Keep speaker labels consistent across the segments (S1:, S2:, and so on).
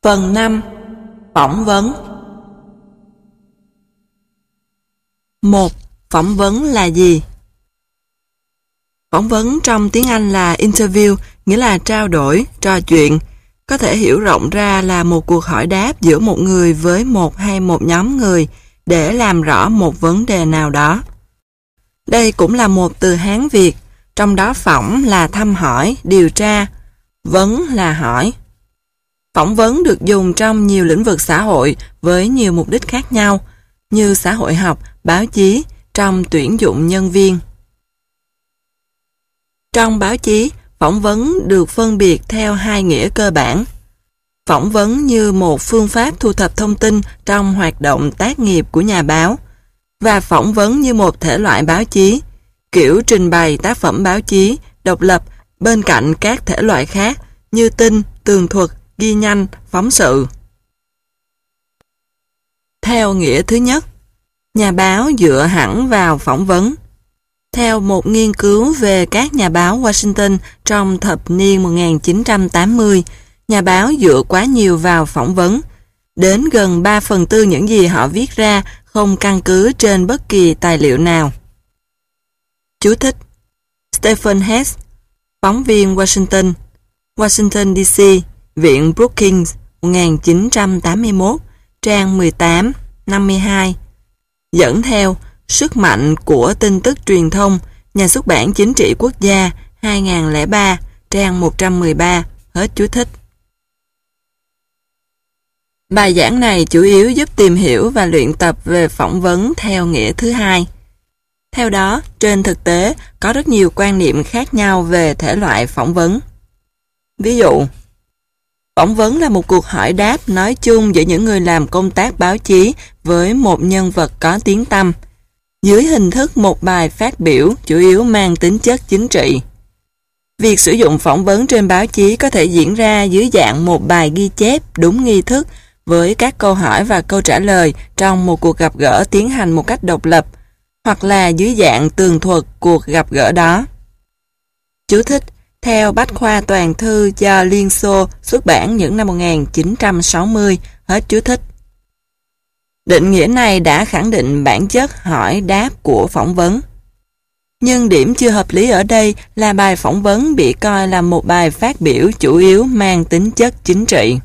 S1: Phần 5. Phỏng vấn. 1. Phỏng vấn là gì? Phỏng vấn trong tiếng Anh là interview, nghĩa là trao đổi, trò chuyện. Có thể hiểu rộng ra là một cuộc hỏi đáp giữa một người với một hay một nhóm người để làm rõ một vấn đề nào đó. Đây cũng là một từ Hán Việt, trong đó phỏng là thăm hỏi, điều tra, vấn là hỏi. Phỏng vấn được dùng trong nhiều lĩnh vực xã hội với nhiều mục đích khác nhau, như xã hội học, báo chí, trong tuyển dụng nhân viên. Trong báo chí, phỏng vấn được phân biệt theo hai nghĩa cơ bản. Phỏng vấn như một phương pháp thu thập thông tin trong hoạt động tác nghiệp của nhà báo, và phỏng vấn như một thể loại báo chí, kiểu trình bày tác phẩm báo chí, độc lập bên cạnh các thể loại khác như tin, tường thuật, ghi nhanh, phóng sự. Theo nghĩa thứ nhất, nhà báo dựa hẳn vào phỏng vấn. Theo một nghiên cứu về các nhà báo Washington trong thập niên 1980, nhà báo dựa quá nhiều vào phỏng vấn. Đến gần 3/4 những gì họ viết ra không căn cứ trên bất kỳ tài liệu nào. Chú thích: Stephen Hess, phóng viên Washington, Washington DC, Viện Brookings, 1981, trang 18, 52. Dẫn theo Sức mạnh của tin tức truyền thông, Nhà xuất bản Chính trị Quốc gia, 2003, trang 113, hết chú thích. Bài giảng này chủ yếu giúp tìm hiểu và luyện tập về phỏng vấn theo nghĩa thứ hai. Theo đó, trên thực tế, có rất nhiều quan niệm khác nhau về thể loại phỏng vấn. Ví dụ, phỏng vấn là một cuộc hỏi đáp nói chung giữa những người làm công tác báo chí với một nhân vật có tiếng tăm, dưới hình thức một bài phát biểu chủ yếu mang tính chất chính trị. Việc sử dụng phỏng vấn trên báo chí có thể diễn ra dưới dạng một bài ghi chép đúng nghi thức với các câu hỏi và câu trả lời trong một cuộc gặp gỡ tiến hành một cách độc lập, hoặc là dưới dạng tường thuật cuộc gặp gỡ đó. Chú thích: theo Bách khoa toàn thư do Liên Xô xuất bản những năm 1960, hết chú thích. Định nghĩa này đã khẳng định bản chất hỏi đáp của phỏng vấn. Nhưng điểm chưa hợp lý ở đây là bài phỏng vấn bị coi là một bài phát biểu chủ yếu mang tính chất chính trị.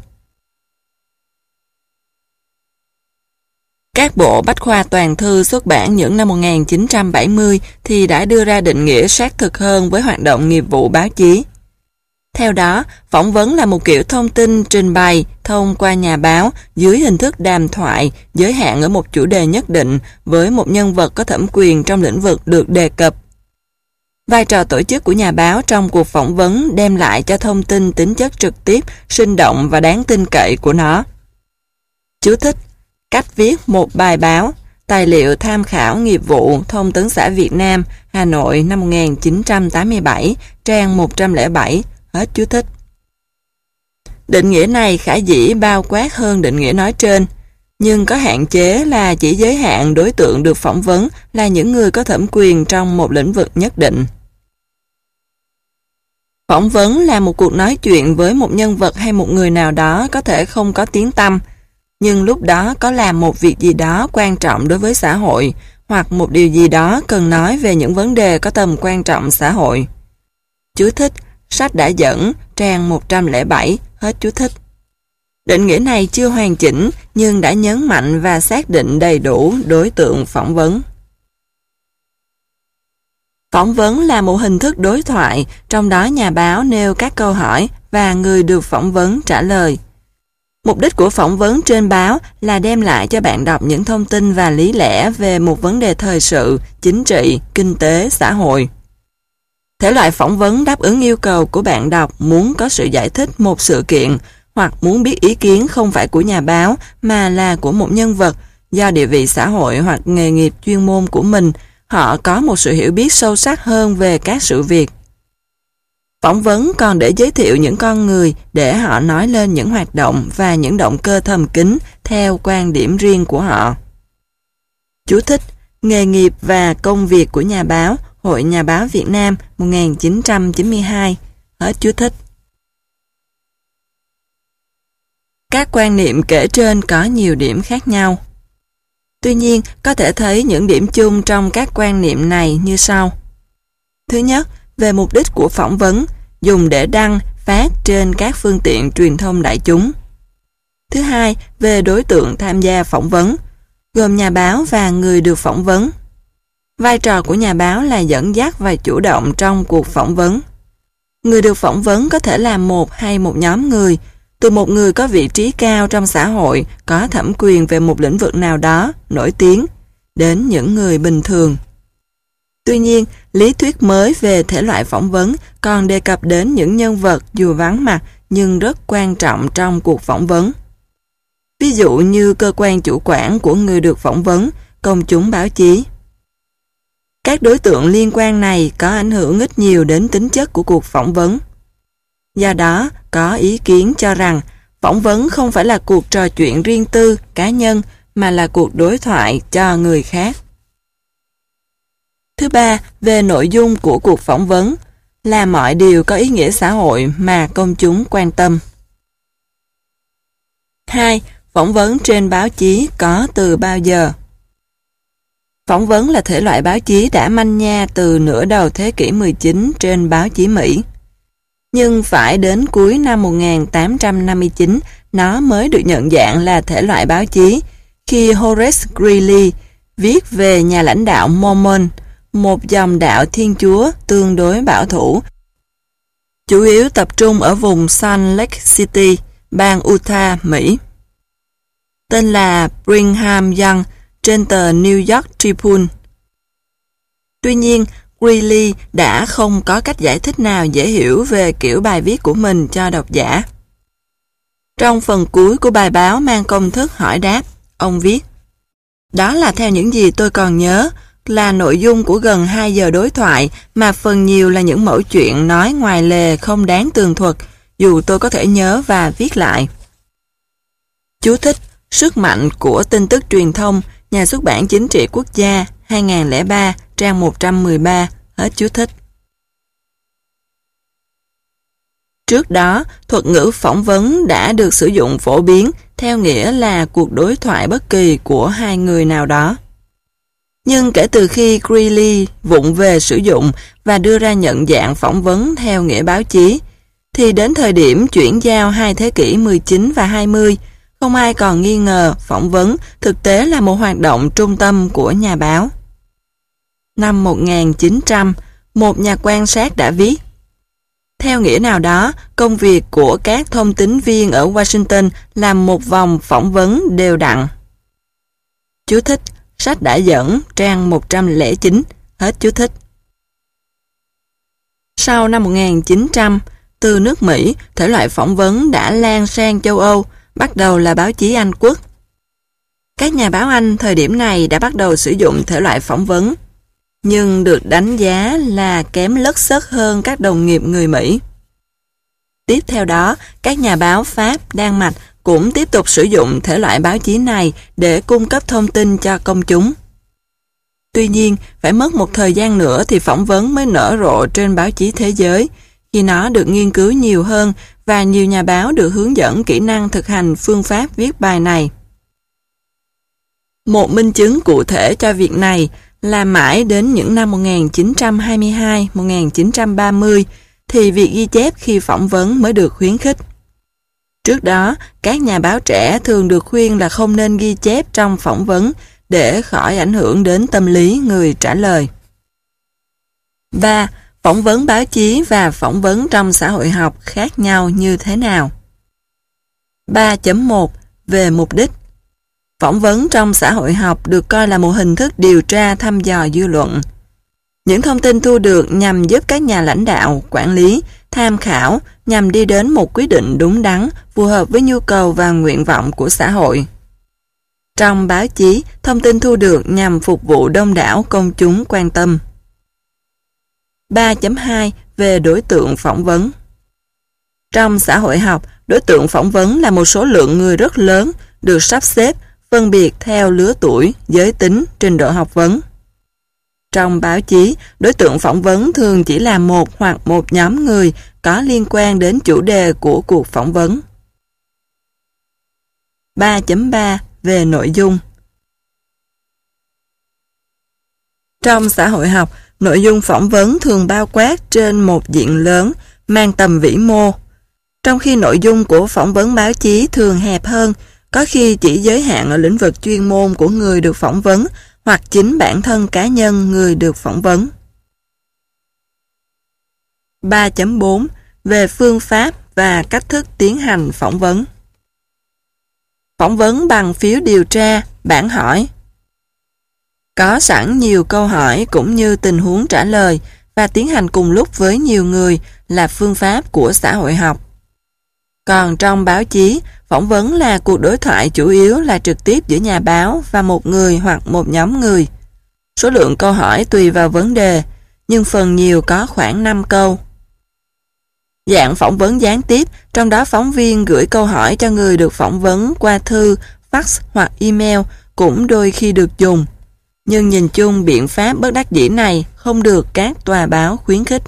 S1: Các bộ Bách khoa toàn thư xuất bản những năm 1970 thì đã đưa ra định nghĩa sát thực hơn với hoạt động nghiệp vụ báo chí. Theo đó, phỏng vấn là một kiểu thông tin trình bày thông qua nhà báo dưới hình thức đàm thoại giới hạn ở một chủ đề nhất định với một nhân vật có thẩm quyền trong lĩnh vực được đề cập. Vai trò tổ chức của nhà báo trong cuộc phỏng vấn đem lại cho thông tin tính chất trực tiếp, sinh động và đáng tin cậy của nó. Chú thích: cách viết một bài báo, tài liệu tham khảo nghiệp vụ Thông tấn xã Việt Nam, Hà Nội năm 1987, trang 107, hết chú thích. Định nghĩa này khả dĩ bao quát hơn định nghĩa nói trên, nhưng có hạn chế là chỉ giới hạn đối tượng được phỏng vấn là những người có thẩm quyền trong một lĩnh vực nhất định. Phỏng vấn là một cuộc nói chuyện với một nhân vật hay một người nào đó có thể không có tiếng tăm, nhưng lúc đó có làm một việc gì đó quan trọng đối với xã hội, hoặc một điều gì đó cần nói về những vấn đề có tầm quan trọng xã hội. Chú thích: sách đã dẫn, trang 107, hết chú thích. Định nghĩa này chưa hoàn chỉnh, nhưng đã nhấn mạnh và xác định đầy đủ đối tượng phỏng vấn. Phỏng vấn là một hình thức đối thoại, trong đó nhà báo nêu các câu hỏi và người được phỏng vấn trả lời. Mục đích của phỏng vấn trên báo là đem lại cho bạn đọc những thông tin và lý lẽ về một vấn đề thời sự, chính trị, kinh tế, xã hội. Thể loại phỏng vấn đáp ứng yêu cầu của bạn đọc muốn có sự giải thích một sự kiện hoặc muốn biết ý kiến không phải của nhà báo mà là của một nhân vật, do địa vị xã hội hoặc nghề nghiệp chuyên môn của mình, họ có một sự hiểu biết sâu sắc hơn về các sự việc. Phỏng vấn còn để giới thiệu những con người để họ nói lên những hoạt động và những động cơ thầm kín theo quan điểm riêng của họ. Chú thích: nghề nghiệp và công việc của nhà báo, Hội Nhà báo Việt Nam, 1992, hết chú thích. Các quan niệm kể trên có nhiều điểm khác nhau. Tuy nhiên, có thể thấy những điểm chung trong các quan niệm này như sau. Thứ nhất, về mục đích của phỏng vấn, dùng để đăng, phát trên các phương tiện truyền thông đại chúng. Thứ hai, về đối tượng tham gia phỏng vấn, gồm nhà báo và người được phỏng vấn. Vai trò của nhà báo là dẫn dắt và chủ động trong cuộc phỏng vấn. Người được phỏng vấn có thể là một hay một nhóm người, từ một người có vị trí cao trong xã hội, có thẩm quyền về một lĩnh vực nào đó, nổi tiếng, đến những người bình thường. Tuy nhiên, lý thuyết mới về thể loại phỏng vấn còn đề cập đến những nhân vật dù vắng mặt nhưng rất quan trọng trong cuộc phỏng vấn. Ví dụ như cơ quan chủ quản của người được phỏng vấn, công chúng báo chí. Các đối tượng liên quan này có ảnh hưởng ít nhiều đến tính chất của cuộc phỏng vấn. Do đó, có ý kiến cho rằng phỏng vấn không phải là cuộc trò chuyện riêng tư, cá nhân, mà là cuộc đối thoại cho người khác. Thứ ba, về nội dung của cuộc phỏng vấn, là mọi điều có ý nghĩa xã hội mà công chúng quan tâm. 2. Phỏng vấn trên báo chí có từ bao giờ? Phỏng vấn là thể loại báo chí đã manh nha từ nửa đầu thế kỷ 19 trên báo chí Mỹ. Nhưng phải đến cuối năm 1859, nó mới được nhận dạng là thể loại báo chí khi Horace Greeley viết về nhà lãnh đạo Mormon, một dòng đạo Thiên Chúa tương đối bảo thủ, chủ yếu tập trung ở vùng Salt Lake City, bang Utah, Mỹ. Tên là Brigham Young trên tờ New York Tribune. Tuy nhiên, Greeley đã không có cách giải thích nào dễ hiểu về kiểu bài viết của mình cho độc giả. Trong phần cuối của bài báo mang công thức hỏi đáp, ông viết: "Đó là theo những gì tôi còn nhớ, là nội dung của gần 2 giờ đối thoại mà phần nhiều là những mẩu chuyện nói ngoài lề không đáng tường thuật, dù tôi có thể nhớ và viết lại." Chú thích: Sức mạnh của tin tức truyền thông, Nhà xuất bản Chính trị Quốc gia, 2003, trang 113, hết chú thích. Trước đó, thuật ngữ phỏng vấn đã được sử dụng phổ biến theo nghĩa là cuộc đối thoại bất kỳ của hai người nào đó. Nhưng kể từ khi Greeley vụng về sử dụng và đưa ra nhận dạng phỏng vấn theo nghĩa báo chí, thì đến thời điểm chuyển giao hai thế kỷ 19 và 20, không ai còn nghi ngờ phỏng vấn thực tế là một hoạt động trung tâm của nhà báo. Năm 1900, một nhà quan sát đã viết: "Theo nghĩa nào đó, công việc của các thông tín viên ở Washington là một vòng phỏng vấn đều đặn." Chú thích: Sách đã dẫn, trang 109, hết chú thích. Sau năm 1900, từ nước Mỹ, thể loại phỏng vấn đã lan sang châu Âu, bắt đầu là báo chí Anh quốc. Các nhà báo Anh thời điểm này đã bắt đầu sử dụng thể loại phỏng vấn, nhưng được đánh giá là kém lất xất hơn các đồng nghiệp người Mỹ. Tiếp theo đó, các nhà báo Pháp, Đan Mạch cũng tiếp tục sử dụng thể loại báo chí này để cung cấp thông tin cho công chúng. Tuy nhiên, phải mất một thời gian nữa thì phỏng vấn mới nở rộ trên báo chí thế giới, khi nó được nghiên cứu nhiều hơn và nhiều nhà báo được hướng dẫn kỹ năng thực hành phương pháp viết bài này. Một minh chứng cụ thể cho việc này là mãi đến những năm 1922-1930 thì việc ghi chép khi phỏng vấn mới được khuyến khích. Trước đó, các nhà báo trẻ thường được khuyên là không nên ghi chép trong phỏng vấn để khỏi ảnh hưởng đến tâm lý người trả lời. 3. Phỏng vấn báo chí và phỏng vấn trong xã hội học khác nhau như thế nào? 3.1 Về mục đích. Phỏng vấn trong xã hội học được coi là một hình thức điều tra thăm dò dư luận. Những thông tin thu được nhằm giúp các nhà lãnh đạo, quản lý, tham khảo nhằm đi đến một quyết định đúng đắn, phù hợp với nhu cầu và nguyện vọng của xã hội. Trong báo chí, thông tin thu được nhằm phục vụ đông đảo công chúng quan tâm. 3.2 Về đối tượng phỏng vấn. Trong xã hội học, đối tượng phỏng vấn là một số lượng người rất lớn, được sắp xếp, phân biệt theo lứa tuổi, giới tính, trình độ học vấn. Trong báo chí, đối tượng phỏng vấn thường chỉ là một hoặc một nhóm người có liên quan đến chủ đề của cuộc phỏng vấn. 3.3 về nội dung. Trong xã hội học, nội dung phỏng vấn thường bao quát trên một diện lớn, mang tầm vĩ mô, trong khi nội dung của phỏng vấn báo chí thường hẹp hơn, có khi chỉ giới hạn ở lĩnh vực chuyên môn của người được phỏng vấn hoặc chính bản thân cá nhân người được phỏng vấn. 3.4 về phương pháp và cách thức tiến hành phỏng vấn. Phỏng vấn bằng phiếu điều tra, bản hỏi. Có sẵn nhiều câu hỏi cũng như tình huống trả lời và tiến hành cùng lúc với nhiều người là phương pháp của xã hội học. Còn trong báo chí, phỏng vấn là cuộc đối thoại chủ yếu là trực tiếp giữa nhà báo và một người hoặc một nhóm người. Số lượng câu hỏi tùy vào vấn đề, nhưng phần nhiều có khoảng 5 câu. Dạng phỏng vấn gián tiếp, trong đó phóng viên gửi câu hỏi cho người được phỏng vấn qua thư, fax hoặc email cũng đôi khi được dùng. Nhưng nhìn chung biện pháp bất đắc dĩ này không được các tòa báo khuyến khích.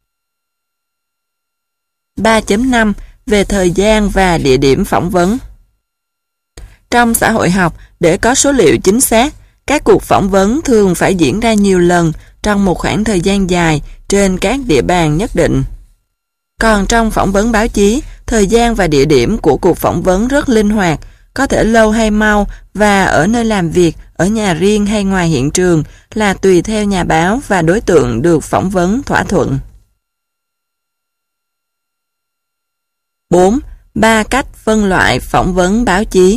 S1: 3.5 về thời gian và địa điểm phỏng vấn. Trong xã hội học, để có số liệu chính xác, các cuộc phỏng vấn thường phải diễn ra nhiều lần trong một khoảng thời gian dài trên các địa bàn nhất định. Còn trong phỏng vấn báo chí, thời gian và địa điểm của cuộc phỏng vấn rất linh hoạt, có thể lâu hay mau và ở nơi làm việc, ở nhà riêng hay ngoài hiện trường là tùy theo nhà báo và đối tượng được phỏng vấn thỏa thuận. 4. 3 cách phân loại phỏng vấn báo chí.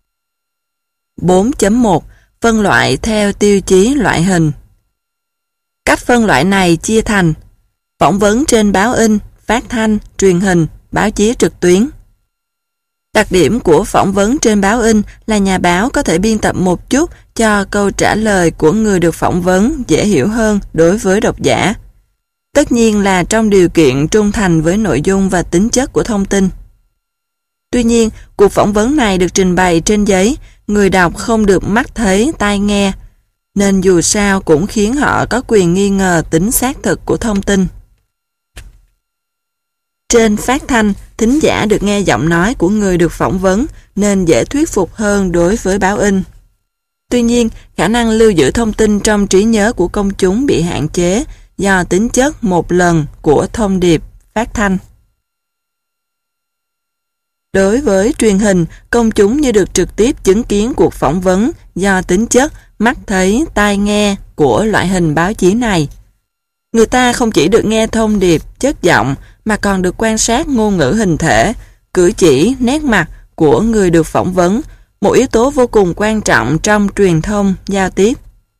S1: 4.1 Phân loại theo tiêu chí loại hình. Cách phân loại này chia thành phỏng vấn trên báo in, phát thanh, truyền hình, báo chí trực tuyến. Đặc điểm của phỏng vấn trên báo in là nhà báo có thể biên tập một chút cho câu trả lời của người được phỏng vấn dễ hiểu hơn đối với độc giả. Tất nhiên là trong điều kiện trung thành với nội dung và tính chất của thông tin. Tuy nhiên, cuộc phỏng vấn này được trình bày trên giấy, người đọc không được mắt thấy, tai nghe, nên dù sao cũng khiến họ có quyền nghi ngờ tính xác thực của thông tin. Trên phát thanh, thính giả được nghe giọng nói của người được phỏng vấn nên dễ thuyết phục hơn đối với báo in. Tuy nhiên, khả năng lưu giữ thông tin trong trí nhớ của công chúng bị hạn chế do tính chất một lần của thông điệp phát thanh. Đối với truyền hình, công chúng như được trực tiếp chứng kiến cuộc phỏng vấn do tính chất mắt thấy, tai nghe của loại hình báo chí này. Người ta không chỉ được nghe thông điệp, chất giọng mà còn được quan sát ngôn ngữ hình thể, cử chỉ, nét mặt của người được phỏng vấn, một yếu tố vô cùng quan trọng trong truyền thông, giao tiếp.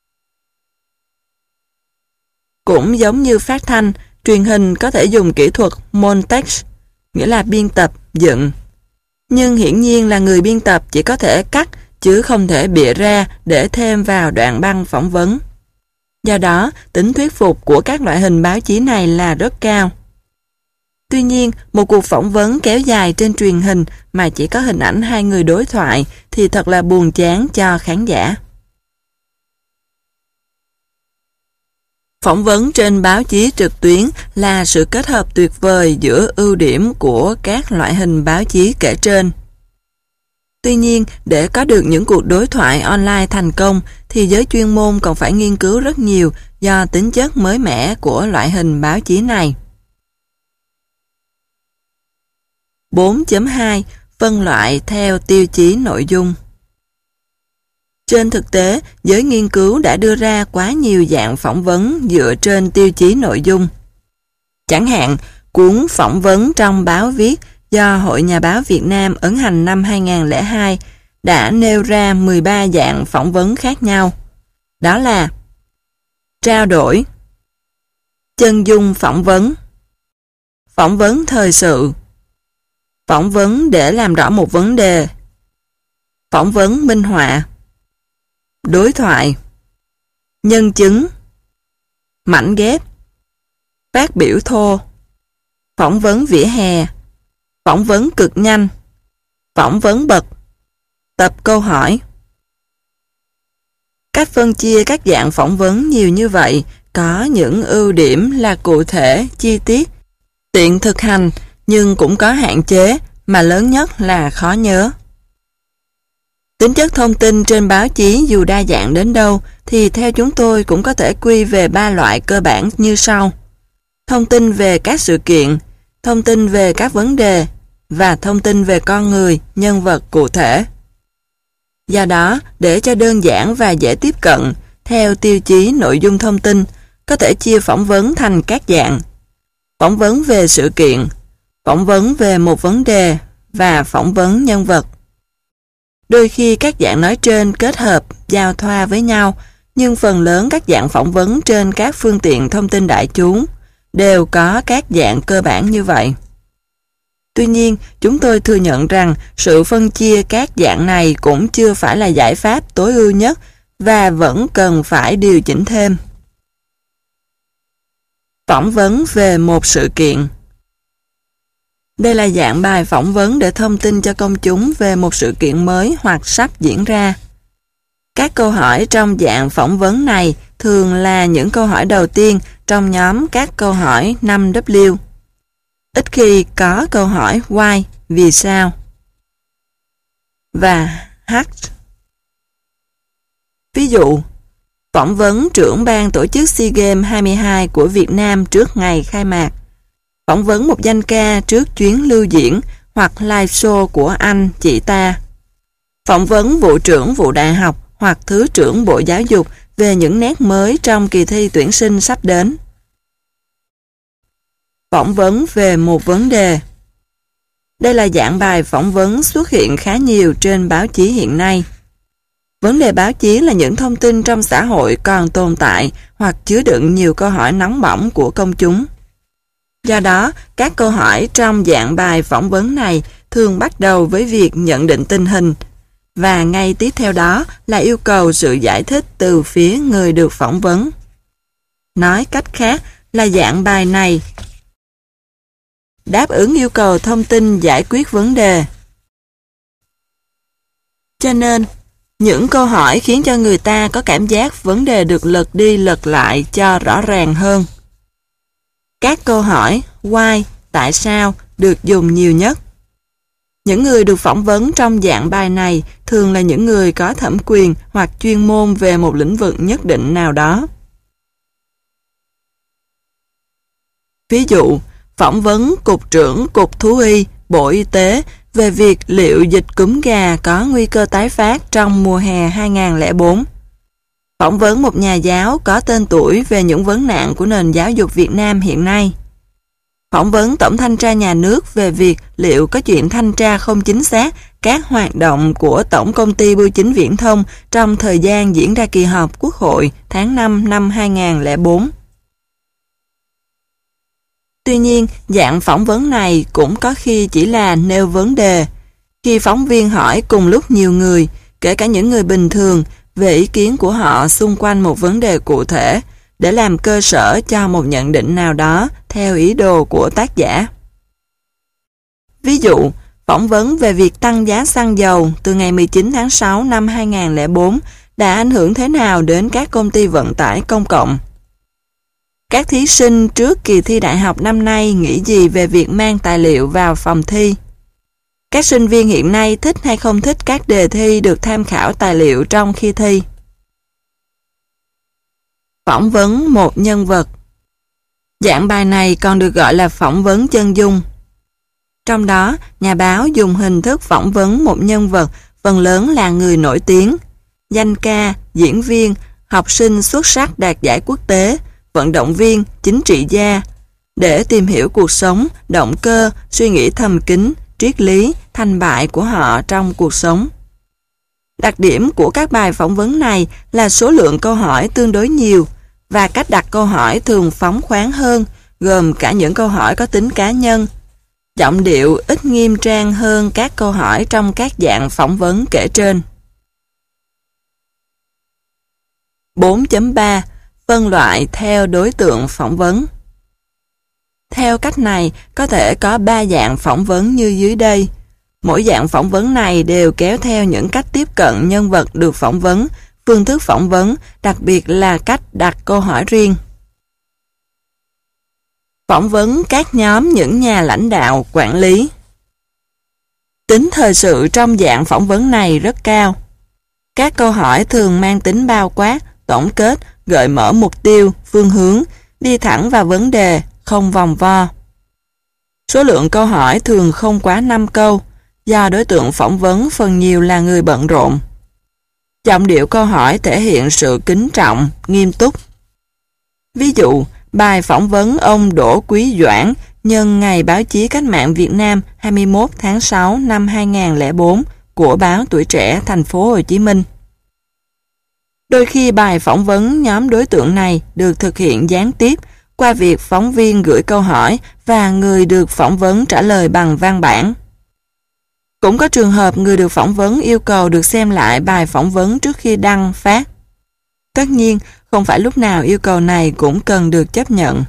S1: Cũng giống như phát thanh, truyền hình có thể dùng kỹ thuật montage, nghĩa là biên tập, dựng. Nhưng hiển nhiên là người biên tập chỉ có thể cắt chứ không thể bịa ra để thêm vào đoạn băng phỏng vấn. Do đó, tính thuyết phục của các loại hình báo chí này là rất cao. Tuy nhiên, một cuộc phỏng vấn kéo dài trên truyền hình mà chỉ có hình ảnh hai người đối thoại thì thật là buồn chán cho khán giả. Phỏng vấn trên báo chí trực tuyến là sự kết hợp tuyệt vời giữa ưu điểm của các loại hình báo chí kể trên. Tuy nhiên, để có được những cuộc đối thoại online thành công thì giới chuyên môn còn phải nghiên cứu rất nhiều do tính chất mới mẻ của loại hình báo chí này. 4.2 Phân loại theo tiêu chí nội dung. Trên thực tế, giới nghiên cứu đã đưa ra quá nhiều dạng phỏng vấn dựa trên tiêu chí nội dung. Chẳng hạn, cuốn phỏng vấn trong báo viết do Hội Nhà báo Việt Nam ấn hành năm 2002 đã nêu ra 13 dạng phỏng vấn khác nhau. Đó là trao đổi, chân dung phỏng vấn thời sự, phỏng vấn để làm rõ một vấn đề, phỏng vấn minh họa, đối thoại, nhân chứng, mảnh ghép, phát biểu thô, phỏng vấn vỉa hè, phỏng vấn cực nhanh, phỏng vấn bật, tập câu hỏi. Cách phân chia các dạng phỏng vấn nhiều như vậy có những ưu điểm là cụ thể, chi tiết, tiện thực hành nhưng cũng có hạn chế mà lớn nhất là khó nhớ. Tính chất thông tin trên báo chí dù đa dạng đến đâu thì theo chúng tôi cũng có thể quy về 3 loại cơ bản như sau. Thông tin về các sự kiện, thông tin về các vấn đề và thông tin về con người, nhân vật cụ thể. Do đó, để cho đơn giản và dễ tiếp cận, theo tiêu chí nội dung thông tin, có thể chia phỏng vấn thành các dạng. Phỏng vấn về sự kiện, phỏng vấn về một vấn đề và phỏng vấn nhân vật. Đôi khi các dạng nói trên kết hợp, giao thoa với nhau, nhưng phần lớn các dạng phỏng vấn trên các phương tiện thông tin đại chúng đều có các dạng cơ bản như vậy. Tuy nhiên, chúng tôi thừa nhận rằng sự phân chia các dạng này cũng chưa phải là giải pháp tối ưu nhất và vẫn cần phải điều chỉnh thêm. Phỏng vấn về một sự kiện. Đây là dạng bài phỏng vấn để thông tin cho công chúng về một sự kiện mới hoặc sắp diễn ra. Các câu hỏi trong dạng phỏng vấn này thường là những câu hỏi đầu tiên trong nhóm các câu hỏi 5W. Ít khi có câu hỏi why, vì sao, và how. Ví dụ, phỏng vấn trưởng ban tổ chức SEA Games 22 của Việt Nam trước ngày khai mạc, phỏng vấn một danh ca trước chuyến lưu diễn hoặc live show của anh chị ta, phỏng vấn vụ trưởng vụ đại học hoặc thứ trưởng Bộ Giáo dục về những nét mới trong kỳ thi tuyển sinh sắp đến. Phỏng vấn về một vấn đề. Đây là dạng bài phỏng vấn xuất hiện khá nhiều trên báo chí hiện nay. Vấn đề báo chí là những thông tin trong xã hội còn tồn tại hoặc chứa đựng nhiều câu hỏi nóng bỏng của công chúng. Do đó, các câu hỏi trong dạng bài phỏng vấn này thường bắt đầu với việc nhận định tình hình, và ngay tiếp theo đó là yêu cầu sự giải thích từ phía người được phỏng vấn. Nói cách khác là dạng bài này đáp ứng yêu cầu thông tin giải quyết vấn đề. Cho nên, những câu hỏi khiến cho người ta có cảm giác vấn đề được lật đi lật lại cho rõ ràng hơn. Các câu hỏi why, tại sao được dùng nhiều nhất. Những người được phỏng vấn trong dạng bài này thường là những người có thẩm quyền hoặc chuyên môn về một lĩnh vực nhất định nào đó. Ví dụ, phỏng vấn Cục trưởng Cục Thú y, Bộ Y tế về việc liệu dịch cúm gà có nguy cơ tái phát trong mùa hè 2004. Phỏng vấn một nhà giáo có tên tuổi về những vấn nạn của nền giáo dục Việt Nam hiện nay. Phỏng vấn Tổng thanh tra nhà nước về việc liệu có chuyện thanh tra không chính xác các hoạt động của Tổng công ty Bưu chính Viễn thông trong thời gian diễn ra kỳ họp Quốc hội tháng 5 năm 2004. Tuy nhiên, dạng phỏng vấn này cũng có khi chỉ là nêu vấn đề. Khi phóng viên hỏi cùng lúc nhiều người, kể cả những người bình thường, về ý kiến của họ xung quanh một vấn đề cụ thể, để làm cơ sở cho một nhận định nào đó theo ý đồ của tác giả. Ví dụ, phỏng vấn về việc tăng giá xăng dầu từ ngày 19 tháng 6 năm 2004 đã ảnh hưởng thế nào đến các công ty vận tải công cộng. Các thí sinh trước kỳ thi đại học năm nay nghĩ gì về việc mang tài liệu vào phòng thi? Các sinh viên hiện nay thích hay không thích các đề thi được tham khảo tài liệu trong khi thi? Phỏng vấn một nhân vật. Dạng bài này còn được gọi là phỏng vấn chân dung. Trong đó, nhà báo dùng hình thức phỏng vấn một nhân vật phần lớn là người nổi tiếng, danh ca, diễn viên, học sinh xuất sắc đạt giải quốc tế, vận động viên, chính trị gia, để tìm hiểu cuộc sống, động cơ, suy nghĩ thầm kín, triết lý, thành bại của họ trong cuộc sống. Đặc điểm của các bài phỏng vấn này là số lượng câu hỏi tương đối nhiều và cách đặt câu hỏi thường phóng khoáng hơn, gồm cả những câu hỏi có tính cá nhân. Giọng điệu ít nghiêm trang hơn các câu hỏi trong các dạng phỏng vấn kể trên. 4.3. Phân loại theo đối tượng phỏng vấn. Theo cách này, có thể có 3 dạng phỏng vấn như dưới đây. Mỗi dạng phỏng vấn này đều kéo theo những cách tiếp cận nhân vật được phỏng vấn, phương thức phỏng vấn, đặc biệt là cách đặt câu hỏi riêng. Phỏng vấn các nhóm những nhà lãnh đạo, quản lý. Tính thời sự trong dạng phỏng vấn này rất cao. Các câu hỏi thường mang tính bao quát, tổng kết, gợi mở mục tiêu, phương hướng, đi thẳng vào vấn đề, không vòng vo. Số lượng câu hỏi thường không quá 5 câu, do đối tượng phỏng vấn phần nhiều là người bận rộn. Giọng điệu câu hỏi thể hiện sự kính trọng, nghiêm túc. Ví dụ, bài phỏng vấn ông Đỗ Quý Doãn nhân Ngày Báo chí Cách mạng Việt Nam 21 tháng 6 năm 2004 của báo Tuổi Trẻ Thành phố Hồ Chí Minh. Đôi khi bài phỏng vấn nhóm đối tượng này được thực hiện gián tiếp qua việc phóng viên gửi câu hỏi và người được phỏng vấn trả lời bằng văn bản. Cũng có trường hợp người được phỏng vấn yêu cầu được xem lại bài phỏng vấn trước khi đăng phát. Tất nhiên, không phải lúc nào yêu cầu này cũng cần được chấp nhận.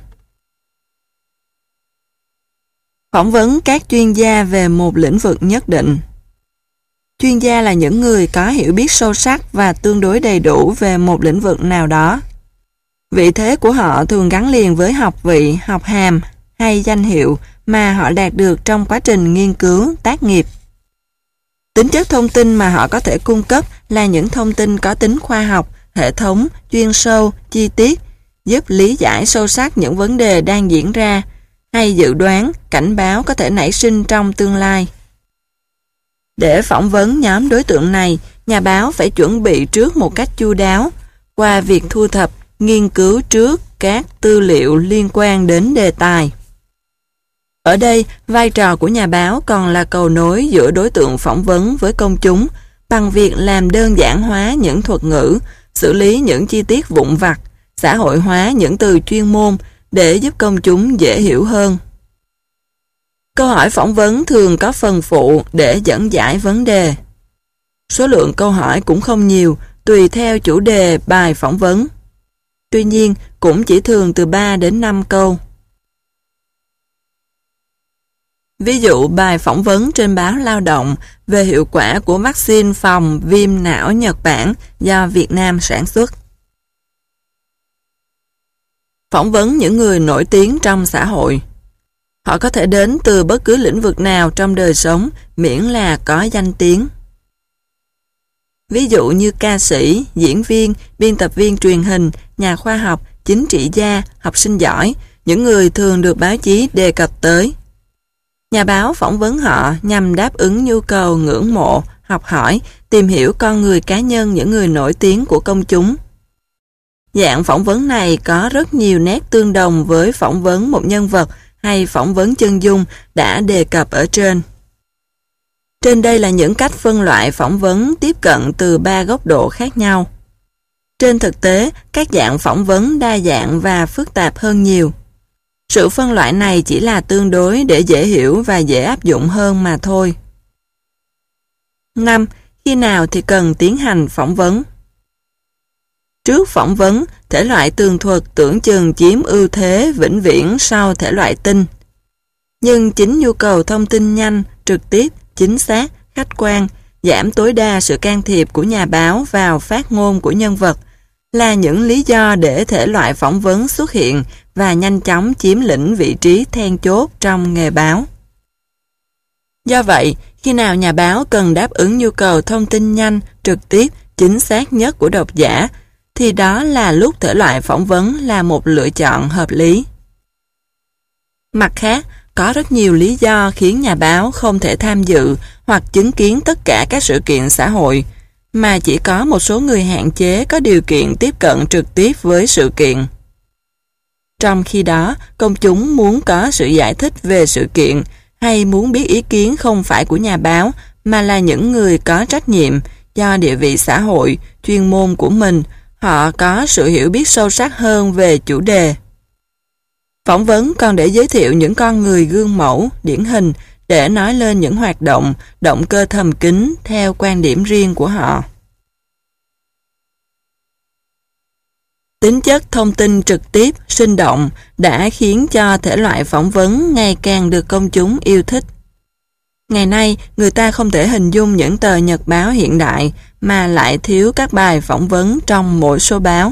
S1: Phỏng vấn các chuyên gia về một lĩnh vực nhất định. Chuyên gia là những người có hiểu biết sâu sắc và tương đối đầy đủ về một lĩnh vực nào đó. Vị thế của họ thường gắn liền với học vị, học hàm hay danh hiệu mà họ đạt được trong quá trình nghiên cứu, tác nghiệp. Tính chất thông tin mà họ có thể cung cấp là những thông tin có tính khoa học, hệ thống, chuyên sâu, chi tiết, giúp lý giải sâu sắc những vấn đề đang diễn ra, hay dự đoán, cảnh báo có thể nảy sinh trong tương lai. Để phỏng vấn nhóm đối tượng này, nhà báo phải chuẩn bị trước một cách chu đáo, qua việc thu thập, nghiên cứu trước các tư liệu liên quan đến đề tài. Ở đây, vai trò của nhà báo còn là cầu nối giữa đối tượng phỏng vấn với công chúng bằng việc làm đơn giản hóa những thuật ngữ, xử lý những chi tiết vụn vặt, xã hội hóa những từ chuyên môn để giúp công chúng dễ hiểu hơn. Câu hỏi phỏng vấn thường có phần phụ để dẫn giải vấn đề. Số lượng câu hỏi cũng không nhiều, tùy theo chủ đề bài phỏng vấn. Tuy nhiên, cũng chỉ thường từ 3 đến 5 câu. Ví dụ bài phỏng vấn trên báo Lao động về hiệu quả của vaccine phòng viêm não Nhật Bản do Việt Nam sản xuất. Phỏng vấn những người nổi tiếng trong xã hội. Họ có thể đến từ bất cứ lĩnh vực nào trong đời sống miễn là có danh tiếng. Ví dụ như ca sĩ, diễn viên, biên tập viên truyền hình, nhà khoa học, chính trị gia, học sinh giỏi, những người thường được báo chí đề cập tới. Nhà báo phỏng vấn họ nhằm đáp ứng nhu cầu ngưỡng mộ, học hỏi, tìm hiểu con người cá nhân những người nổi tiếng của công chúng. Dạng phỏng vấn này có rất nhiều nét tương đồng với phỏng vấn một nhân vật hay phỏng vấn chân dung đã đề cập ở trên. Trên đây là những cách phân loại phỏng vấn tiếp cận từ 3 góc độ khác nhau. Trên thực tế, các dạng phỏng vấn đa dạng và phức tạp hơn nhiều. Sự phân loại này chỉ là tương đối để dễ hiểu và dễ áp dụng hơn mà thôi. 5. Khi nào thì cần tiến hành phỏng vấn? Trước phỏng vấn, thể loại tường thuật tưởng chừng chiếm ưu thế vĩnh viễn sau thể loại tin. Nhưng chính nhu cầu thông tin nhanh, trực tiếp, chính xác, khách quan, giảm tối đa sự can thiệp của nhà báo vào phát ngôn của nhân vật là những lý do để thể loại phỏng vấn xuất hiện và nhanh chóng chiếm lĩnh vị trí then chốt trong nghề báo. Do vậy, khi nào nhà báo cần đáp ứng nhu cầu thông tin nhanh, trực tiếp, chính xác nhất của độc giả, thì đó là lúc thể loại phỏng vấn là một lựa chọn hợp lý. Mặt khác, có rất nhiều lý do khiến nhà báo không thể tham dự hoặc chứng kiến tất cả các sự kiện xã hội, mà chỉ có một số người hạn chế có điều kiện tiếp cận trực tiếp với sự kiện. Trong khi đó, công chúng muốn có sự giải thích về sự kiện hay muốn biết ý kiến không phải của nhà báo mà là những người có trách nhiệm do địa vị xã hội, chuyên môn của mình, họ có sự hiểu biết sâu sắc hơn về chủ đề. Phỏng vấn còn để giới thiệu những con người gương mẫu, điển hình để nói lên những hoạt động, động cơ thầm kín theo quan điểm riêng của họ. Tính chất thông tin trực tiếp, sinh động đã khiến cho thể loại phỏng vấn ngày càng được công chúng yêu thích. Ngày nay, người ta không thể hình dung những tờ nhật báo hiện đại mà lại thiếu các bài phỏng vấn trong mỗi số báo.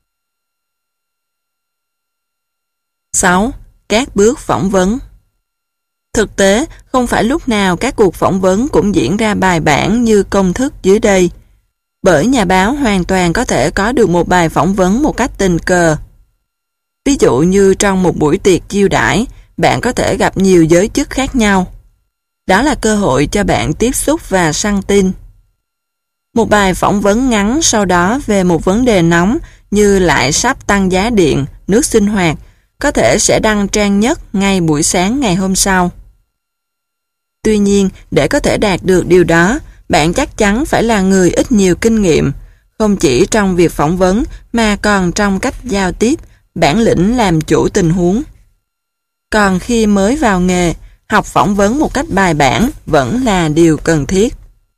S1: 6. Các bước phỏng vấn. Thực tế, không phải lúc nào các cuộc phỏng vấn cũng diễn ra bài bản như công thức dưới đây. bởi nhà báo hoàn toàn có thể có được một bài phỏng vấn một cách tình cờ. Ví dụ như trong một buổi tiệc chiêu đãi, bạn có thể gặp nhiều giới chức khác nhau. Đó là cơ hội cho bạn tiếp xúc và săn tin. Một bài phỏng vấn ngắn sau đó về một vấn đề nóng như lại sắp tăng giá điện, nước sinh hoạt, có thể sẽ đăng trang nhất ngay buổi sáng ngày hôm sau. Tuy nhiên, để có thể đạt được điều đó, bạn chắc chắn phải là người ít nhiều kinh nghiệm, không chỉ trong việc phỏng vấn mà còn trong cách giao tiếp, bản lĩnh làm chủ tình huống. Còn khi mới vào nghề, học phỏng vấn một cách bài bản vẫn là điều cần thiết.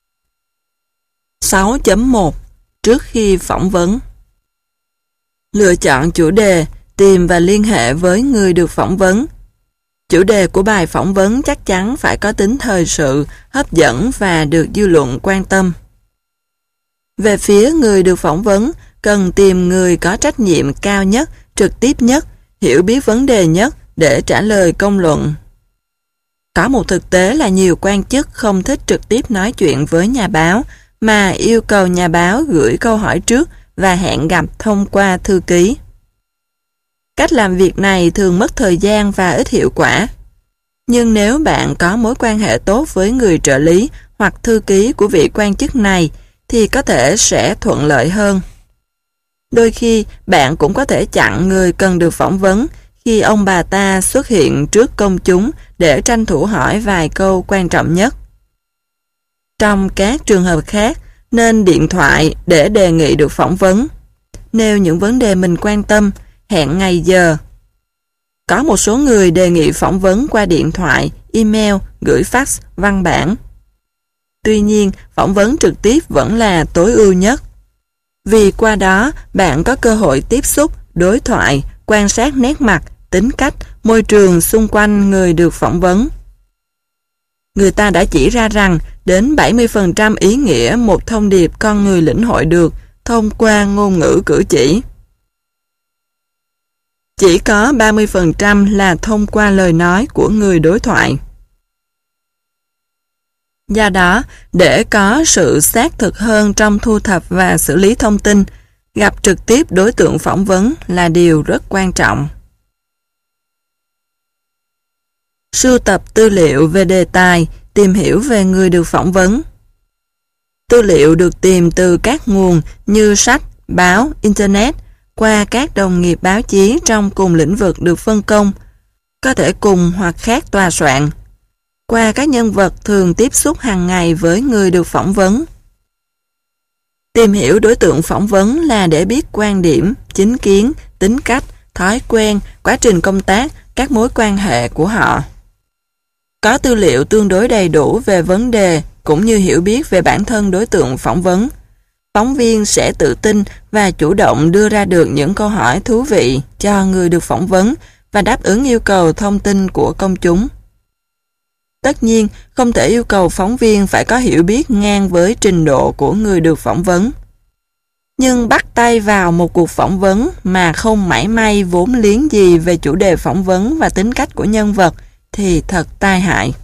S1: 6.1 Trước khi phỏng vấn. Lựa chọn chủ đề, tìm và liên hệ với người được phỏng vấn. Chủ đề của bài phỏng vấn chắc chắn phải có tính thời sự, hấp dẫn và được dư luận quan tâm. Về phía người được phỏng vấn, cần tìm người có trách nhiệm cao nhất, trực tiếp nhất, hiểu biết vấn đề nhất để trả lời công luận. Có một thực tế là nhiều quan chức không thích trực tiếp nói chuyện với nhà báo, mà yêu cầu nhà báo gửi câu hỏi trước và hẹn gặp thông qua thư ký. Cách làm việc này thường mất thời gian và ít hiệu quả. Nhưng nếu bạn có mối quan hệ tốt với người trợ lý hoặc thư ký của vị quan chức này, thì có thể sẽ thuận lợi hơn. Đôi khi, bạn cũng có thể chặn người cần được phỏng vấn khi ông bà ta xuất hiện trước công chúng để tranh thủ hỏi vài câu quan trọng nhất. Trong các trường hợp khác, nên điện thoại để đề nghị được phỏng vấn. Nêu những vấn đề mình quan tâm, hẹn ngày giờ. Có một số người đề nghị phỏng vấn qua điện thoại, email, gửi fax, văn bản. Tuy nhiên, phỏng vấn trực tiếp vẫn là tối ưu nhất. Vì qua đó, bạn có cơ hội tiếp xúc, đối thoại, quan sát nét mặt, tính cách, môi trường xung quanh người được phỏng vấn. Người ta đã chỉ ra rằng đến 70% ý nghĩa một thông điệp con người lĩnh hội được thông qua ngôn ngữ cử chỉ. Chỉ có 30% là thông qua lời nói của người đối thoại. Do đó, để có sự xác thực hơn trong thu thập và xử lý thông tin, gặp trực tiếp đối tượng phỏng vấn là điều rất quan trọng. Sưu tập tư liệu về đề tài, tìm hiểu về người được phỏng vấn. Tư liệu được tìm từ các nguồn như sách, báo, internet, qua các đồng nghiệp báo chí trong cùng lĩnh vực được phân công, có thể cùng hoặc khác tòa soạn, qua các nhân vật thường tiếp xúc hàng ngày với người được phỏng vấn. Tìm hiểu đối tượng phỏng vấn là để biết quan điểm, chính kiến, tính cách, thói quen, quá trình công tác, các mối quan hệ của họ. Có tư liệu tương đối đầy đủ về vấn đề cũng như hiểu biết về bản thân đối tượng phỏng vấn. Phóng viên sẽ tự tin và chủ động đưa ra được những câu hỏi thú vị cho người được phỏng vấn và đáp ứng yêu cầu thông tin của công chúng. Tất nhiên, không thể yêu cầu phóng viên phải có hiểu biết ngang với trình độ của người được phỏng vấn. Nhưng bắt tay vào một cuộc phỏng vấn mà không mảy may vốn liếng gì về chủ đề phỏng vấn và tính cách của nhân vật thì thật tai hại.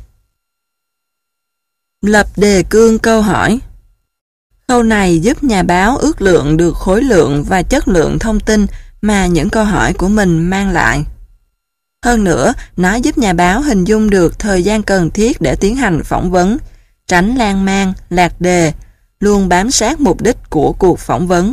S1: Lập đề cương câu hỏi. Khâu này giúp nhà báo ước lượng được khối lượng và chất lượng thông tin mà những câu hỏi của mình mang lại. Hơn nữa, nó giúp nhà báo hình dung được thời gian cần thiết để tiến hành phỏng vấn, tránh lan man, lạc đề, luôn bám sát mục đích của cuộc phỏng vấn.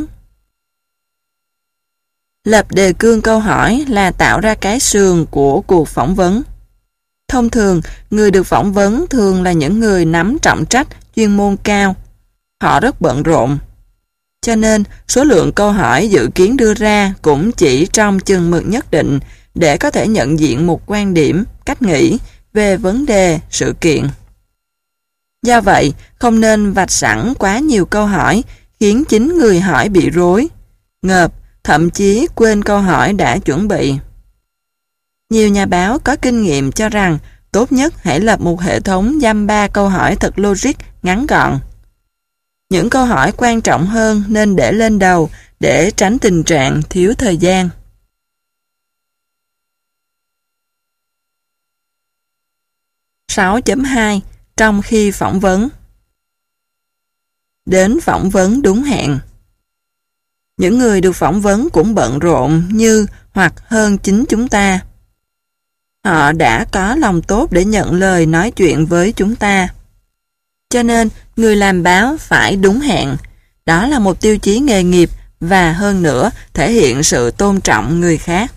S1: Lập đề cương câu hỏi là tạo ra cái sườn của cuộc phỏng vấn. Thông thường, người được phỏng vấn thường là những người nắm trọng trách, chuyên môn cao. Họ rất bận rộn. Cho nên, số lượng câu hỏi dự kiến đưa ra cũng chỉ trong chừng mực nhất định để có thể nhận diện một quan điểm, cách nghĩ về vấn đề, sự kiện. Do vậy, không nên vạch sẵn quá nhiều câu hỏi khiến chính người hỏi bị rối, ngợp, thậm chí quên câu hỏi đã chuẩn bị. Nhiều nhà báo có kinh nghiệm cho rằng tốt nhất hãy lập một hệ thống dăm ba câu hỏi thật logic, ngắn gọn. Những câu hỏi quan trọng hơn nên để lên đầu để tránh tình trạng thiếu thời gian. (6.2) Trong khi phỏng vấn. đến phỏng vấn đúng hẹn. Những người được phỏng vấn cũng bận rộn như hoặc hơn chính chúng ta. Họ đã có lòng tốt để nhận lời nói chuyện với chúng ta. Cho nên, người làm báo phải đúng hẹn. Đó là một tiêu chí nghề nghiệp và hơn nữa thể hiện sự tôn trọng người khác.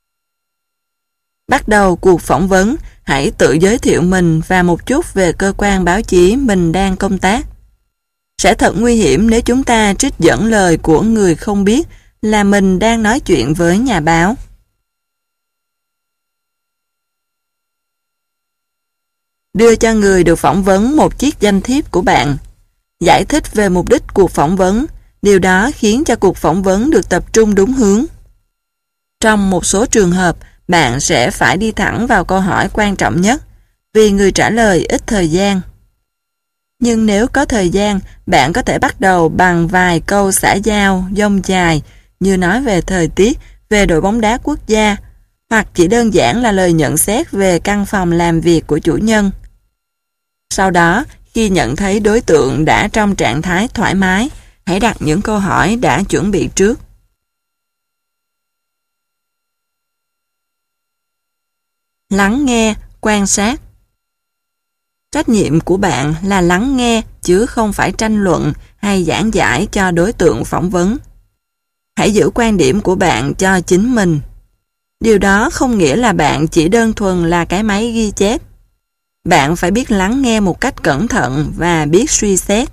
S1: Bắt đầu cuộc phỏng vấn, hãy tự giới thiệu mình và một chút về cơ quan báo chí mình đang công tác. Sẽ thật nguy hiểm nếu chúng ta trích dẫn lời của người không biết là mình đang nói chuyện với nhà báo. Đưa cho người được phỏng vấn một chiếc danh thiếp của bạn. Giải thích về mục đích cuộc phỏng vấn, điều đó khiến cho cuộc phỏng vấn được tập trung đúng hướng. Trong một số trường hợp, bạn sẽ phải đi thẳng vào câu hỏi quan trọng nhất, vì người trả lời ít thời gian. Nhưng nếu có thời gian, bạn có thể bắt đầu bằng vài câu xã giao, dông dài, như nói về thời tiết, về đội bóng đá quốc gia, hoặc chỉ đơn giản là lời nhận xét về căn phòng làm việc của chủ nhân. Sau đó, khi nhận thấy đối tượng đã trong trạng thái thoải mái, hãy đặt những câu hỏi đã chuẩn bị trước. Lắng nghe, quan sát. Trách nhiệm của bạn là lắng nghe chứ không phải tranh luận hay giảng giải cho đối tượng phỏng vấn. Hãy giữ quan điểm của bạn cho chính mình. Điều đó không nghĩa là bạn chỉ đơn thuần là cái máy ghi chép. Bạn phải biết lắng nghe một cách cẩn thận và biết suy xét.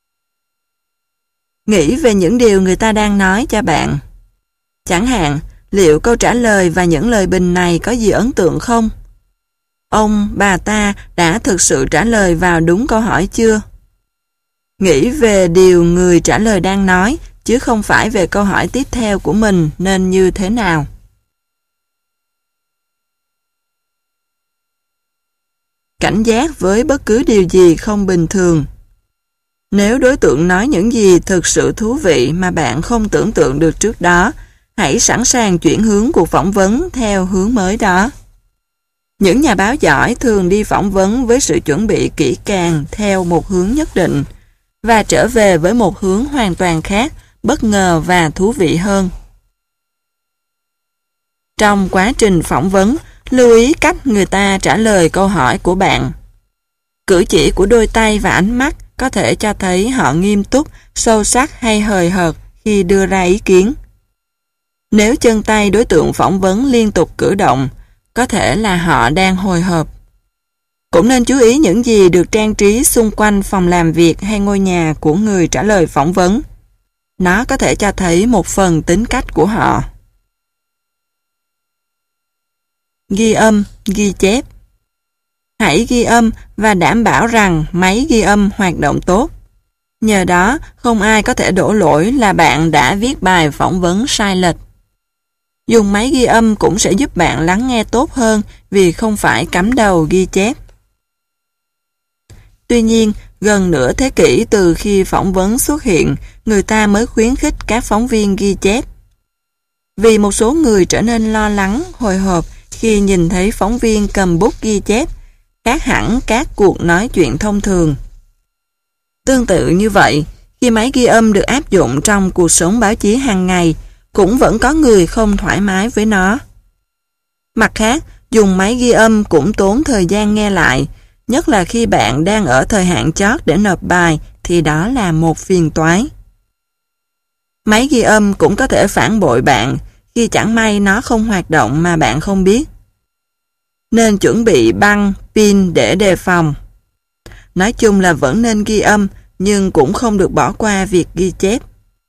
S1: Nghĩ về những điều người ta đang nói cho bạn. Chẳng hạn, liệu câu trả lời và những lời bình này có gì ấn tượng không? Ông, bà ta đã thực sự trả lời vào đúng câu hỏi chưa? Nghĩ về điều người trả lời đang nói, chứ không phải về câu hỏi tiếp theo của mình nên như thế nào. Cảnh giác với bất cứ điều gì không bình thường. Nếu đối tượng nói những gì thực sự thú vị mà bạn không tưởng tượng được trước đó, hãy sẵn sàng chuyển hướng cuộc phỏng vấn theo hướng mới đó. Những nhà báo giỏi thường đi phỏng vấn với sự chuẩn bị kỹ càng theo một hướng nhất định và trở về với một hướng hoàn toàn khác, bất ngờ và thú vị hơn. Trong quá trình phỏng vấn, lưu ý cách người ta trả lời câu hỏi của bạn. Cử chỉ của đôi tay và ánh mắt có thể cho thấy họ nghiêm túc, sâu sắc hay hời hợt khi đưa ra ý kiến. Nếu chân tay đối tượng phỏng vấn liên tục cử động, có thể là họ đang hồi hộp. Cũng nên chú ý những gì được trang trí xung quanh phòng làm việc hay ngôi nhà của người trả lời phỏng vấn. Nó có thể cho thấy một phần tính cách của họ. Ghi âm, ghi chép. Hãy ghi âm và đảm bảo rằng máy ghi âm hoạt động tốt. Nhờ đó, không ai có thể đổ lỗi là bạn đã viết bài phỏng vấn sai lệch. Dùng máy ghi âm cũng sẽ giúp bạn lắng nghe tốt hơn vì không phải cắm đầu ghi chép. Tuy nhiên, gần nửa thế kỷ từ khi phỏng vấn xuất hiện, người ta mới khuyến khích các phóng viên ghi chép. Vì một số người trở nên lo lắng, hồi hộp khi nhìn thấy phóng viên cầm bút ghi chép, khác hẳn các cuộc nói chuyện thông thường. Tương tự như vậy, khi máy ghi âm được áp dụng trong cuộc sống báo chí hàng ngày, cũng vẫn có người không thoải mái với nó. Mặt khác, dùng máy ghi âm cũng tốn thời gian nghe lại, nhất là khi bạn đang ở thời hạn chót để nộp bài thì đó là một phiền toái. Máy ghi âm cũng có thể phản bội bạn khi chẳng may nó không hoạt động mà bạn không biết. Nên chuẩn bị băng, pin để đề phòng. Nói chung là vẫn nên ghi âm, nhưng cũng không được bỏ qua việc ghi chép.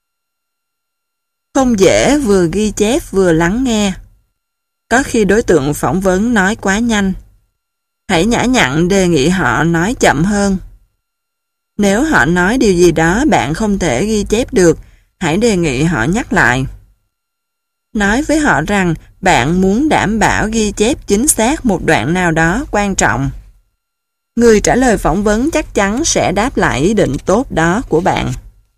S1: Không dễ vừa ghi chép vừa lắng nghe. Có khi đối tượng phỏng vấn nói quá nhanh. Hãy nhã nhặn đề nghị họ nói chậm hơn. Nếu họ nói điều gì đó bạn không thể ghi chép được, hãy đề nghị họ nhắc lại. Nói với họ rằng bạn muốn đảm bảo ghi chép chính xác một đoạn nào đó quan trọng. Người trả lời phỏng vấn chắc chắn sẽ đáp lại ý định tốt đó của bạn.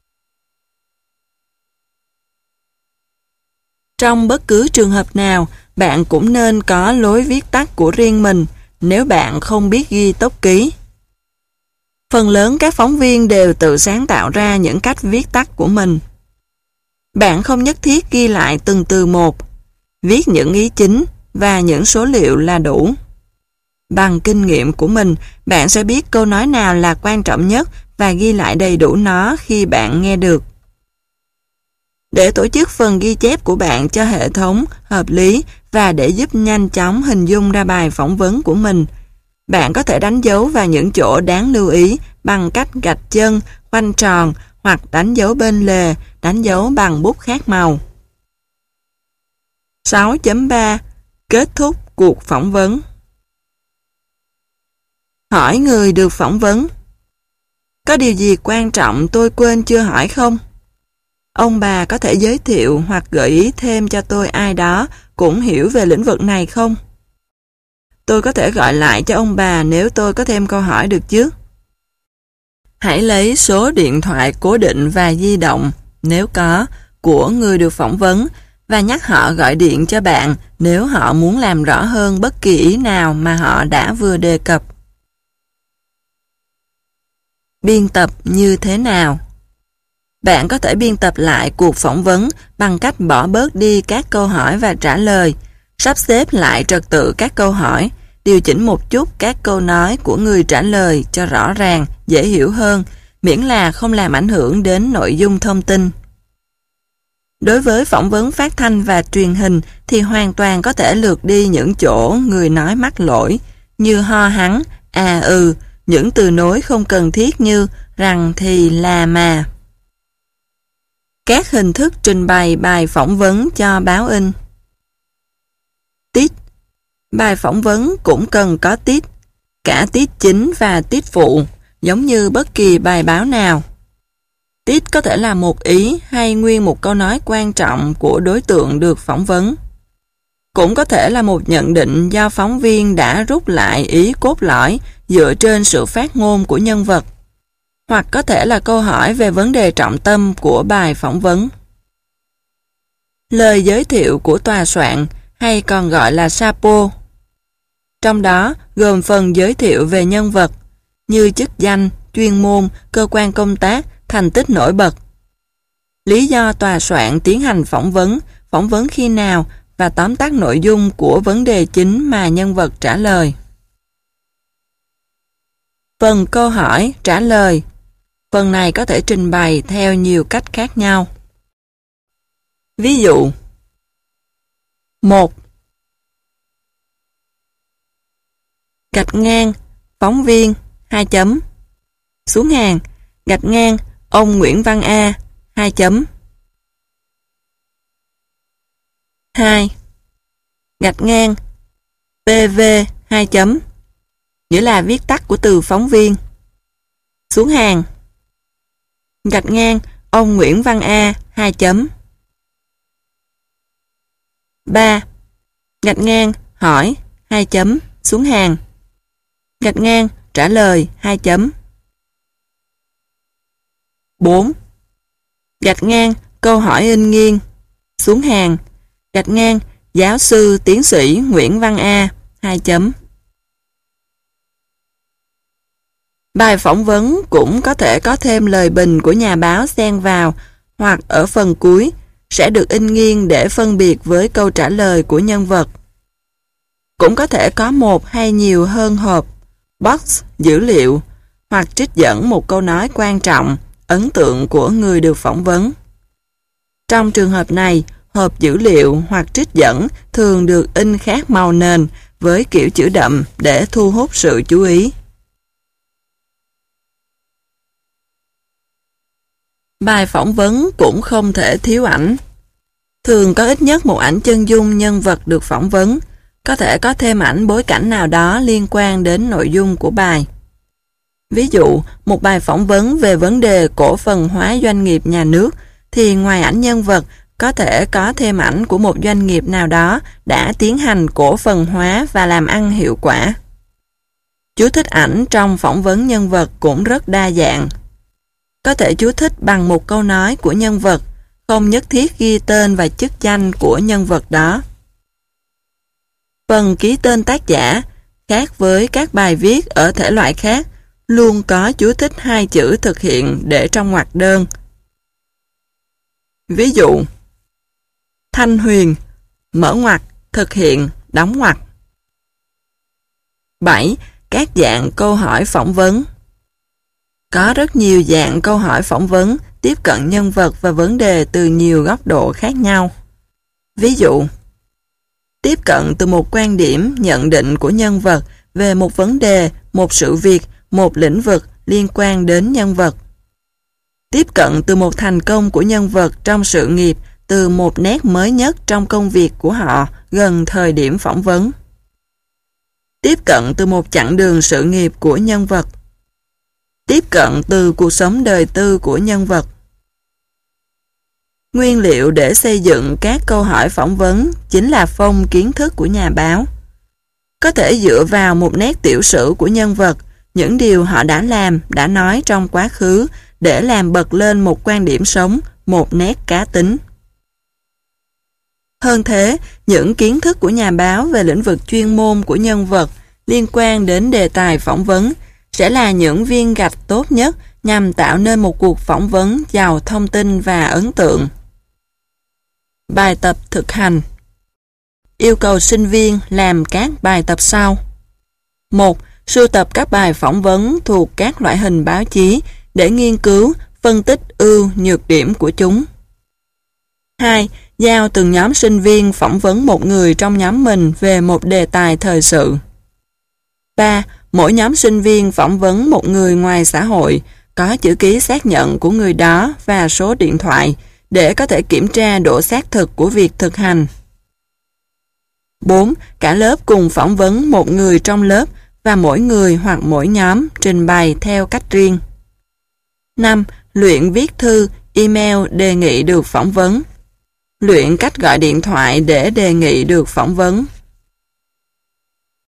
S1: Trong bất cứ trường hợp nào, bạn cũng nên có lối viết tắt của riêng mình nếu bạn không biết ghi tốc ký. Phần lớn các phóng viên đều tự sáng tạo ra những cách viết tắt của mình. Bạn không nhất thiết ghi lại từng từ một, viết những ý chính và những số liệu là đủ. Bằng kinh nghiệm của mình, bạn sẽ biết câu nói nào là quan trọng nhất và ghi lại đầy đủ nó khi bạn nghe được. Để tổ chức phần ghi chép của bạn cho hệ thống, hợp lý và để giúp nhanh chóng hình dung ra bài phỏng vấn của mình, bạn có thể đánh dấu vào những chỗ đáng lưu ý bằng cách gạch chân, khoanh tròn hoặc đánh dấu bên lề, đánh dấu bằng bút khác màu. 6.3 Kết thúc cuộc phỏng vấn. Hỏi người được phỏng vấn: có điều gì quan trọng tôi quên chưa hỏi không? Ông bà có thể giới thiệu hoặc gợi ý thêm cho tôi ai đó cũng hiểu về lĩnh vực này không? Tôi có thể gọi lại cho ông bà nếu tôi có thêm câu hỏi được chứ? Hãy lấy số điện thoại cố định và di động, nếu có, của người được phỏng vấn và nhắc họ gọi điện cho bạn nếu họ muốn làm rõ hơn bất kỳ ý nào mà họ đã vừa đề cập. Biên tập như thế nào? Bạn có thể biên tập lại cuộc phỏng vấn bằng cách bỏ bớt đi các câu hỏi và trả lời, sắp xếp lại trật tự các câu hỏi, điều chỉnh một chút các câu nói của người trả lời cho rõ ràng, dễ hiểu hơn, miễn là không làm ảnh hưởng đến nội dung thông tin. Đối với phỏng vấn phát thanh và truyền hình thì hoàn toàn có thể lược đi những chỗ người nói mắc lỗi, như ho hắng, những từ nối không cần thiết như rằng thì là mà. Các hình thức trình bày bài phỏng vấn cho báo in. Tít. Bài phỏng vấn cũng cần có tít, cả tít chính và tít phụ, giống như bất kỳ bài báo nào. Tít có thể là một ý hay nguyên một câu nói quan trọng của đối tượng được phỏng vấn. Cũng có thể là một nhận định do phóng viên đã rút lại ý cốt lõi dựa trên sự phát ngôn của nhân vật, hoặc có thể là câu hỏi về vấn đề trọng tâm của bài phỏng vấn. Lời giới thiệu của tòa soạn hay còn gọi là sapo. Trong đó gồm phần giới thiệu về nhân vật, như chức danh, chuyên môn, cơ quan công tác, thành tích nổi bật. Lý do tòa soạn tiến hành phỏng vấn khi nào và tóm tắt nội dung của vấn đề chính mà nhân vật trả lời. Phần câu hỏi, trả lời. Phần này có thể trình bày theo nhiều cách khác nhau. Ví dụ: 1. Gạch ngang, phóng viên, 2 chấm. Xuống hàng, gạch ngang, ông Nguyễn Văn A, 2 chấm. 2. Gạch ngang, PV, 2 chấm. Nghĩa là viết tắt của từ phóng viên. Xuống hàng, gạch ngang, ông Nguyễn Văn A, 2 chấm. 3. Gạch ngang, hỏi, 2 chấm, xuống hàng. Gạch ngang, trả lời, 2 chấm. 4. Gạch ngang, câu hỏi in nghiêng, xuống hàng. Gạch ngang, giáo sư tiến sĩ Nguyễn Văn A, 2 chấm. Bài phỏng vấn cũng có thể có thêm lời bình của nhà báo xen vào, hoặc ở phần cuối sẽ được in nghiêng để phân biệt với câu trả lời của nhân vật. Cũng có thể có một hay nhiều hơn hộp, box, dữ liệu, hoặc trích dẫn một câu nói quan trọng, ấn tượng của người được phỏng vấn. Trong trường hợp này, hộp dữ liệu hoặc trích dẫn thường được in khác màu nền với kiểu chữ đậm để thu hút sự chú ý. Bài phỏng vấn cũng không thể thiếu ảnh. Thường có ít nhất một ảnh chân dung nhân vật được phỏng vấn, có thể có thêm ảnh bối cảnh nào đó liên quan đến nội dung của bài. Ví dụ, một bài phỏng vấn về vấn đề cổ phần hóa doanh nghiệp nhà nước thì ngoài ảnh nhân vật có thể có thêm ảnh của một doanh nghiệp nào đó đã tiến hành cổ phần hóa và làm ăn hiệu quả. Chú thích ảnh trong phỏng vấn nhân vật cũng rất đa dạng. Có thể chú thích bằng một câu nói của nhân vật, không nhất thiết ghi tên và chức danh của nhân vật đó. Phần ký tên tác giả, khác với các bài viết ở thể loại khác, luôn có chú thích hai chữ thực hiện để trong ngoặc đơn. Ví dụ, Thanh Huyền, mở ngoặc, thực hiện, đóng ngoặc. 7. Các dạng câu hỏi phỏng vấn. Có rất nhiều dạng câu hỏi phỏng vấn tiếp cận nhân vật và vấn đề từ nhiều góc độ khác nhau. Ví dụ, tiếp cận từ một quan điểm nhận định của nhân vật về một vấn đề, một sự việc, một lĩnh vực liên quan đến nhân vật. Tiếp cận từ một thành công của nhân vật trong sự nghiệp từ một nét mới nhất trong công việc của họ gần thời điểm phỏng vấn. Tiếp cận từ một chặng đường sự nghiệp của nhân vật. Tiếp cận từ cuộc sống đời tư của nhân vật. Nguyên liệu để xây dựng các câu hỏi phỏng vấn chính là phong kiến thức của nhà báo. Có thể dựa vào một nét tiểu sử của nhân vật, những điều họ đã làm, đã nói trong quá khứ để làm bật lên một quan điểm sống, một nét cá tính. Hơn thế, những kiến thức của nhà báo về lĩnh vực chuyên môn của nhân vật liên quan đến đề tài phỏng vấn sẽ là những viên gạch tốt nhất nhằm tạo nên một cuộc phỏng vấn giàu thông tin và ấn tượng. Bài tập thực hành. Yêu cầu sinh viên làm các bài tập sau. 1. Sưu tập các bài phỏng vấn thuộc các loại hình báo chí để nghiên cứu, phân tích ưu, nhược điểm của chúng. 2. Giao từng nhóm sinh viên phỏng vấn một người trong nhóm mình về một đề tài thời sự. 3. Mỗi nhóm sinh viên phỏng vấn một người ngoài xã hội, có chữ ký xác nhận của người đó và số điện thoại để có thể kiểm tra độ xác thực của việc thực hành. 4. Cả lớp cùng phỏng vấn một người trong lớp và mỗi người hoặc mỗi nhóm trình bày theo cách riêng. 5. Luyện viết thư, email đề nghị được phỏng vấn. Luyện cách gọi điện thoại để đề nghị được phỏng vấn.